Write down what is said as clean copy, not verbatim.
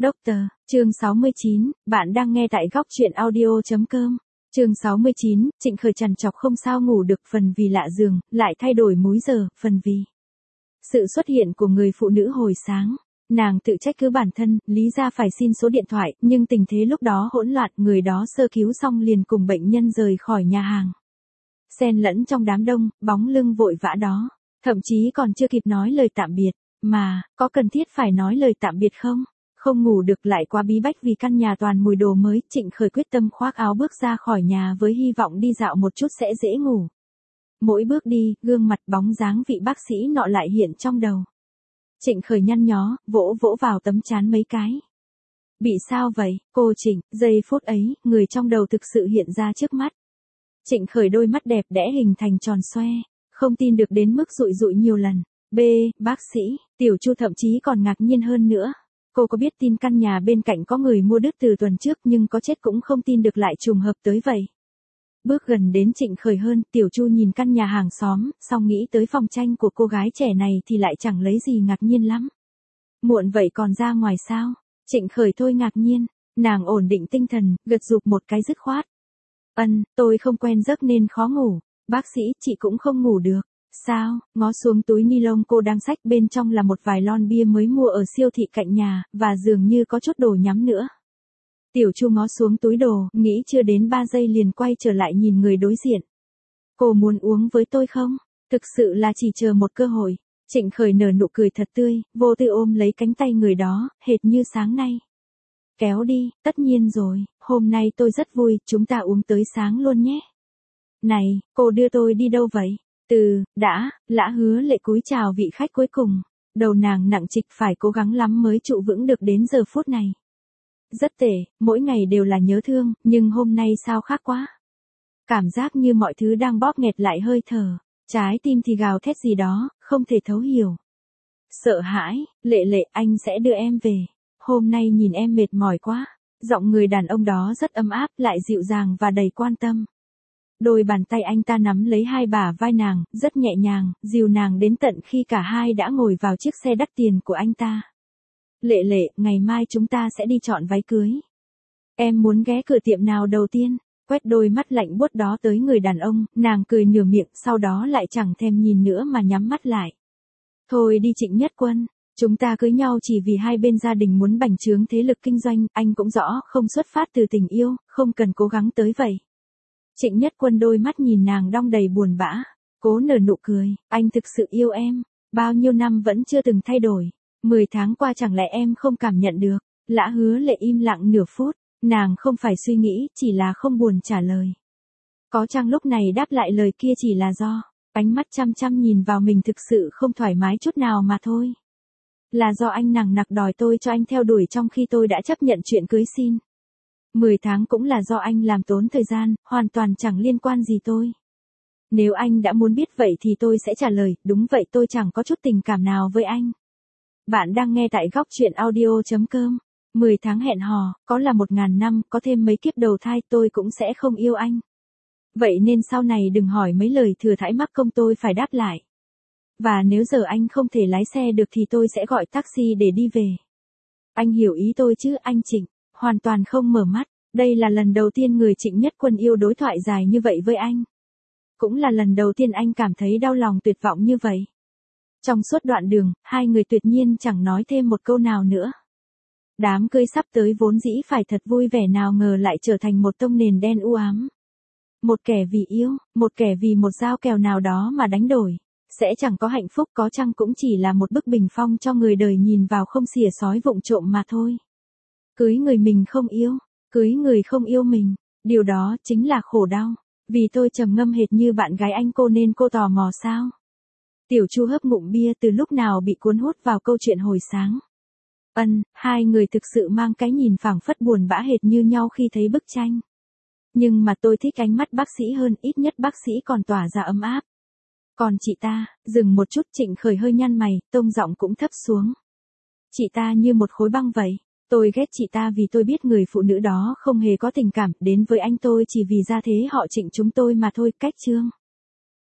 Doctor, chương 69, bạn đang nghe tại góc truyện audio.com. Chương 69, Trịnh Khởi trằn trọc không sao ngủ được, phần vì lạ giường, lại thay đổi múi giờ, phần vì sự xuất hiện của người phụ nữ hồi sáng. Nàng tự trách cứ bản thân, lý ra phải xin số điện thoại, nhưng tình thế lúc đó hỗn loạn, người đó sơ cứu xong liền cùng bệnh nhân rời khỏi nhà hàng. Xen lẫn trong đám đông, bóng lưng vội vã đó, thậm chí còn chưa kịp nói lời tạm biệt, mà, có cần thiết phải nói lời tạm biệt không? Không ngủ được lại quá bí bách vì căn nhà toàn mùi đồ mới, Trịnh Khởi quyết tâm khoác áo bước ra khỏi nhà với hy vọng đi dạo một chút sẽ dễ ngủ. Mỗi bước đi, gương mặt bóng dáng vị bác sĩ nọ lại hiện trong đầu. Trịnh Khởi nhăn nhó, vỗ vỗ vào tấm trán mấy cái. Bị sao vậy, cô Trịnh? Giây phút ấy, người trong đầu thực sự hiện ra trước mắt. Trịnh Khởi đôi mắt đẹp đẽ hình thành tròn xoe, không tin được đến mức dụi dụi nhiều lần. Bác sĩ, Tiểu Chu thậm chí còn ngạc nhiên hơn nữa. Cô có biết tin căn nhà bên cạnh có người mua đứt từ tuần trước nhưng có chết cũng không tin được lại trùng hợp tới vậy. Bước gần đến Trịnh Khởi hơn, Tiểu Chu nhìn căn nhà hàng xóm, xong nghĩ tới phòng tranh của cô gái trẻ này thì lại chẳng lấy gì ngạc nhiên lắm. Muộn vậy còn ra ngoài sao? Trịnh Khởi thôi ngạc nhiên, nàng ổn định tinh thần, gật gục một cái dứt khoát. Tôi không quen giấc nên khó ngủ. Bác sĩ, chị cũng không ngủ được. Sao? Ngó xuống túi ni lông cô đang xách, bên trong là một vài lon bia mới mua ở siêu thị cạnh nhà, và dường như có chút đồ nhắm nữa. Tiểu Chu ngó xuống túi đồ, nghĩ chưa đến 3 giây liền quay trở lại nhìn người đối diện. Cô muốn uống với tôi không? Thực sự là chỉ chờ một cơ hội. Trịnh Khởi nở nụ cười thật tươi, vô tư ôm lấy cánh tay người đó, hệt như sáng nay. Kéo đi, tất nhiên rồi, hôm nay tôi rất vui, chúng ta uống tới sáng luôn nhé. Này, cô đưa tôi đi đâu vậy? Lã Hứa Lệ cúi chào vị khách cuối cùng. Đầu nàng nặng trịch, phải cố gắng lắm mới trụ vững được đến giờ phút này. Rất tệ, mỗi ngày đều là nhớ thương, nhưng hôm nay sao khác quá. Cảm giác như mọi thứ đang bóp nghẹt lại hơi thở, trái tim thì gào thét gì đó, không thể thấu hiểu. Sợ hãi, Lệ, anh sẽ đưa em về. Hôm nay nhìn em mệt mỏi quá. Giọng người đàn ông đó rất ấm áp, lại dịu dàng và đầy quan tâm. Đôi bàn tay anh ta nắm lấy hai bả vai nàng, rất nhẹ nhàng, dìu nàng đến tận khi cả hai đã ngồi vào chiếc xe đắt tiền của anh ta. Lệ, ngày mai chúng ta sẽ đi chọn váy cưới. Em muốn ghé cửa tiệm nào đầu tiên? Quét đôi mắt lạnh buốt đó tới người đàn ông, nàng cười nửa miệng, sau đó lại chẳng thèm nhìn nữa mà nhắm mắt lại. Thôi đi Trịnh Nhất Quân, chúng ta cưới nhau chỉ vì hai bên gia đình muốn bành trướng thế lực kinh doanh, anh cũng rõ, không xuất phát từ tình yêu, không cần cố gắng tới vậy. Trịnh Nhất Quân đôi mắt nhìn nàng đong đầy buồn bã, cố nở nụ cười, anh thực sự yêu em, bao nhiêu năm vẫn chưa từng thay đổi, 10 tháng qua chẳng lẽ em không cảm nhận được. Lã Hứa Lệ im lặng nửa phút, nàng không phải suy nghĩ, chỉ là không buồn trả lời. Có chăng lúc này đáp lại lời kia chỉ là do ánh mắt chăm chăm nhìn vào mình thực sự không thoải mái chút nào mà thôi. Là do anh nằng nặc đòi tôi cho anh theo đuổi trong khi tôi đã chấp nhận chuyện cưới xin. 10 tháng cũng là do anh làm tốn thời gian, hoàn toàn chẳng liên quan gì tôi. Nếu anh đã muốn biết vậy thì tôi sẽ trả lời, đúng vậy, tôi chẳng có chút tình cảm nào với anh. Bạn đang nghe tại góc truyện audio.com. 10 tháng hẹn hò, có là 1000 năm, có thêm mấy kiếp đầu thai tôi cũng sẽ không yêu anh. Vậy nên sau này đừng hỏi mấy lời thừa thãi mắc công tôi phải đáp lại. Và nếu giờ anh không thể lái xe được thì tôi sẽ gọi taxi để đi về. Anh hiểu ý tôi chứ, anh Trịnh? Hoàn toàn không mở mắt, đây là lần đầu tiên người Trịnh Nhất Quân yêu đối thoại dài như vậy với anh. Cũng là lần đầu tiên anh cảm thấy đau lòng tuyệt vọng như vậy. Trong suốt đoạn đường, hai người tuyệt nhiên chẳng nói thêm một câu nào nữa. Đám cưới sắp tới vốn dĩ phải thật vui vẻ, nào ngờ lại trở thành một tông nền đen u ám. Một kẻ vì yêu, một kẻ vì một dao kèo nào đó mà đánh đổi. Sẽ chẳng có hạnh phúc, có chăng cũng chỉ là một bức bình phong cho người đời nhìn vào không xỉa xói vụng trộm mà thôi. Cưới người mình không yêu, cưới người không yêu mình, điều đó chính là khổ đau. Vì tôi trầm ngâm hệt như bạn gái anh cô nên cô tò mò sao? Tiểu Chu hớp ngụm bia, từ lúc nào bị cuốn hút vào câu chuyện hồi sáng. Hai người thực sự mang cái nhìn phảng phất buồn bã hệt như nhau khi thấy bức tranh. Nhưng mà tôi thích ánh mắt bác sĩ hơn, ít nhất bác sĩ còn tỏa ra ấm áp. Còn chị ta, dừng một chút, Trịnh Khởi hơi nhăn mày, tông giọng cũng thấp xuống. Chị ta như một khối băng vậy. Tôi ghét chị ta vì tôi biết người phụ nữ đó không hề có tình cảm, đến với anh tôi chỉ vì gia thế họ Trịnh chúng tôi mà thôi. Cách chương